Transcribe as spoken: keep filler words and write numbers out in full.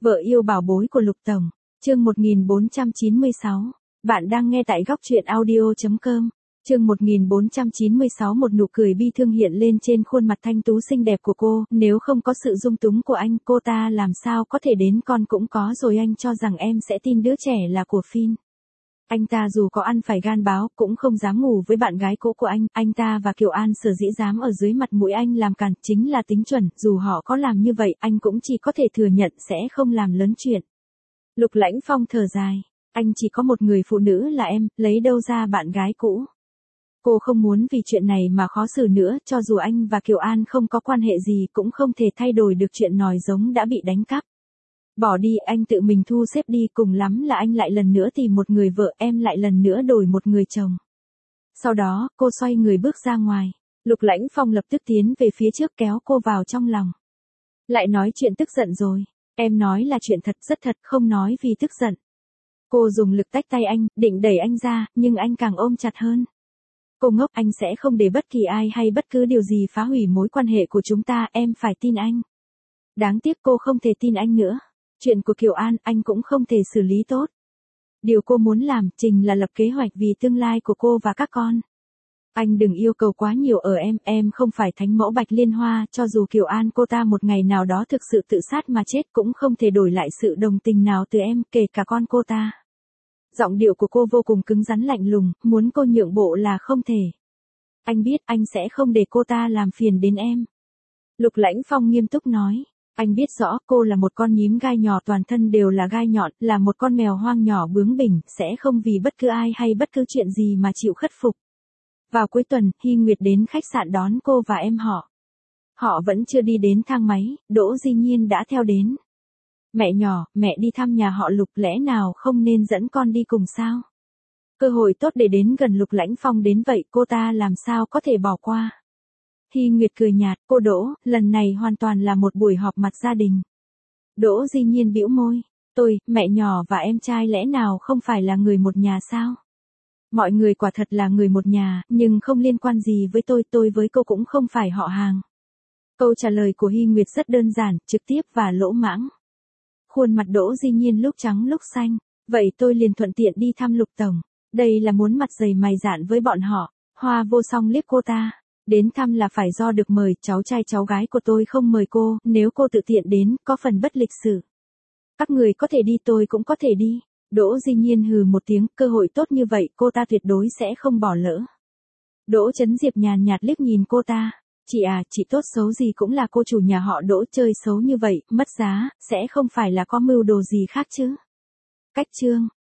Vợ yêu bảo bối của Lục Tổng, chương một nghìn bốn trăm chín mươi sáu. Bạn đang nghe tại góc truyện audio chấm com. Chương một nghìn bốn trăm chín mươi sáu. Một nụ cười bi thương hiện lên trên khuôn mặt thanh tú xinh đẹp của cô, nếu không có sự dung túng của anh, cô ta làm sao có thể đến con cũng có rồi. Anh cho rằng em sẽ tin đứa trẻ là của Phin. Anh ta dù có ăn phải gan báo, cũng không dám ngủ với bạn gái cũ của anh. Anh ta và Kiều An sở dĩ dám ở dưới mặt mũi anh làm càn, chính là tính chuẩn. Dù họ có làm như vậy, anh cũng chỉ có thể thừa nhận sẽ không làm lớn chuyện. Lục Lãnh Phong thở dài. Anh chỉ có một người phụ nữ là em, lấy đâu ra bạn gái cũ. Cô không muốn vì chuyện này mà khó xử nữa, cho dù anh và Kiều An không có quan hệ gì cũng không thể thay đổi được chuyện nòi giống đã bị đánh cắp. Bỏ đi, anh tự mình thu xếp đi, cùng lắm là anh lại lần nữa tìm một người vợ, em lại lần nữa đổi một người chồng. Sau đó, cô xoay người bước ra ngoài. Lục Lãnh Phong lập tức tiến về phía trước kéo cô vào trong lòng. Lại nói chuyện tức giận rồi. Em nói là chuyện thật, rất thật, không nói vì tức giận. Cô dùng lực tách tay anh, định đẩy anh ra, nhưng anh càng ôm chặt hơn. Cô ngốc, anh sẽ không để bất kỳ ai hay bất cứ điều gì phá hủy mối quan hệ của chúng ta, em phải tin anh. Đáng tiếc cô không thể tin anh nữa. Chuyện của Kiều An, anh cũng không thể xử lý tốt. Điều cô muốn làm, chính là lập kế hoạch vì tương lai của cô và các con. Anh đừng yêu cầu quá nhiều ở em, em không phải thánh mẫu Bạch Liên Hoa, cho dù Kiều An cô ta một ngày nào đó thực sự tự sát mà chết cũng không thể đổi lại sự đồng tình nào từ em, kể cả con cô ta. Giọng điệu của cô vô cùng cứng rắn lạnh lùng, muốn cô nhượng bộ là không thể. Anh biết anh sẽ không để cô ta làm phiền đến em. Lục Lãnh Phong nghiêm túc nói. Anh biết rõ cô là một con nhím gai nhỏ, toàn thân đều là gai nhọn, là một con mèo hoang nhỏ bướng bỉnh, sẽ không vì bất cứ ai hay bất cứ chuyện gì mà chịu khuất phục. Vào cuối tuần, Hy Nguyệt đến khách sạn đón cô và em họ. Họ vẫn chưa đi đến thang máy, Đỗ Di Nhiên đã theo đến. Mẹ nhỏ, mẹ đi thăm nhà họ Lục, lẽ nào không nên dẫn con đi cùng sao? Cơ hội tốt để đến gần Lục Lãnh Phong đến vậy, cô ta làm sao có thể bỏ qua? Hy Nguyệt cười nhạt, cô Đỗ, lần này hoàn toàn là một buổi họp mặt gia đình. Đỗ Di Nhiên bĩu môi, tôi, mẹ nhỏ và em trai lẽ nào không phải là người một nhà sao? Mọi người quả thật là người một nhà, nhưng không liên quan gì với tôi, tôi với cô cũng không phải họ hàng. Câu trả lời của Hy Nguyệt rất đơn giản, trực tiếp và lỗ mãng. Khuôn mặt Đỗ Di Nhiên lúc trắng lúc xanh, vậy tôi liền thuận tiện đi thăm Lục Tổng. Đây là muốn mặt dày mày dạn với bọn họ. Hoa Vô Song liếc cô ta. Đến thăm là phải do được mời, cháu trai cháu gái của tôi không mời cô, nếu cô tự tiện đến, có phần bất lịch sự. Các người có thể đi, tôi cũng có thể đi. Đỗ Di Nhiên hừ một tiếng, cơ hội tốt như vậy, cô ta tuyệt đối sẽ không bỏ lỡ. Đỗ Chấn Diệp nhàn nhạt liếc nhìn cô ta. Chị à, chị tốt xấu gì cũng là cô chủ nhà họ Đỗ, chơi xấu như vậy, mất giá, sẽ không phải là có mưu đồ gì khác chứ. Cách chương.